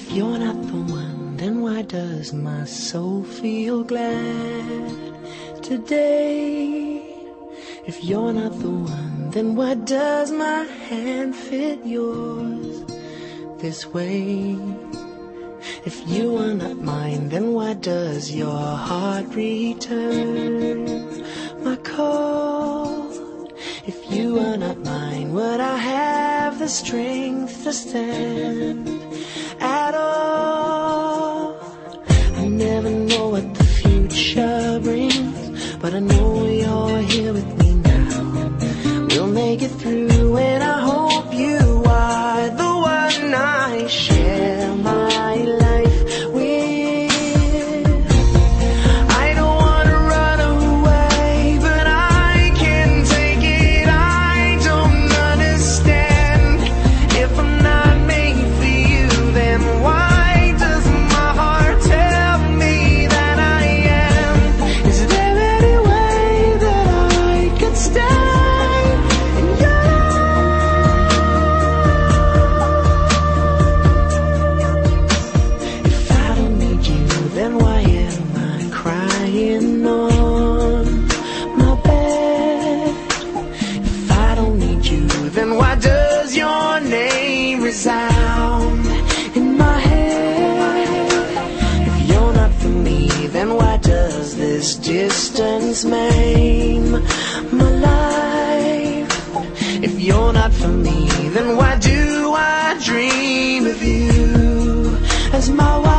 If you're not the one, then why does my soul feel glad today? If you're not the one, then why does my hand fit yours this way? If you are not mine, then why does your heart return my call? If you are not mine, would I have the strength to stand at all? I never know what the future brings, but I know you're here with me now. We'll make it through, and I hope you are the one I share my life with. I don't want to run away, but I can't take it. I don't understand. If I'm not made for you, then why does my heart tell me that I am? Is there any way that I could stay in your life? If I don't need you, then why am I crying on my bed? If I don't need you, then why does your name resound in my head? If you're not for me, then why does this distance maim my life? If you're not for me, then why do I dream of you as my wife?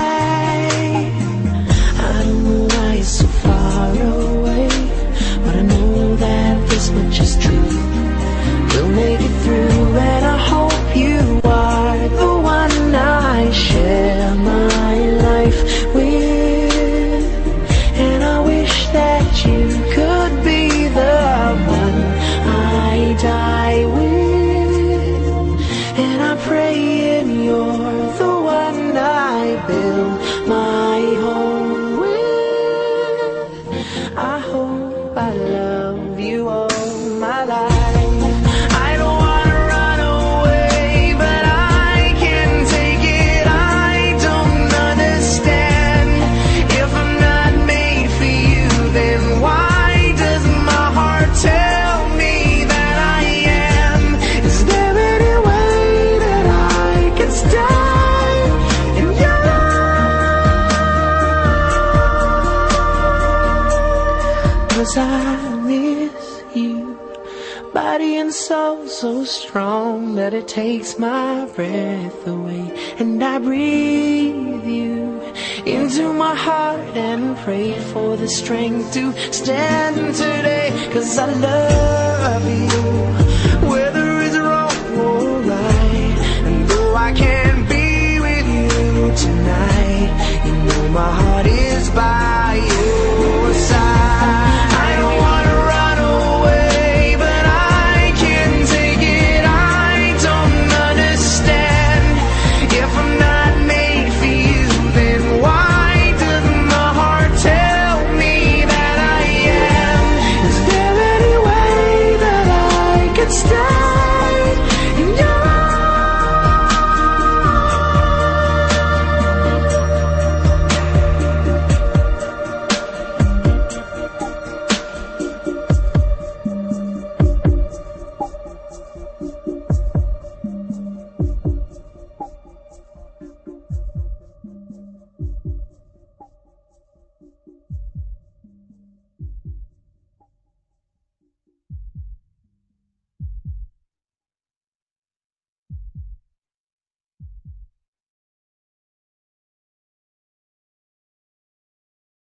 I don't know why you're so far away, but I know that this much is true. We'll make it through, and I hope you are the one I share my life with. And I wish that you could be the one I die with. And I pray and you're the one I build my home with. I hope I love you all my life. I don't wanna run away, but I can't take it. I don't understand. If I'm not made for you, then why does my heart tell me that I am? Is there any way that I can stay in your life? 'Cause I miss you, body and soul so strong that it takes my breath away. And I breathe you into my heart and pray for the strength to stand today. 'Cause I love you.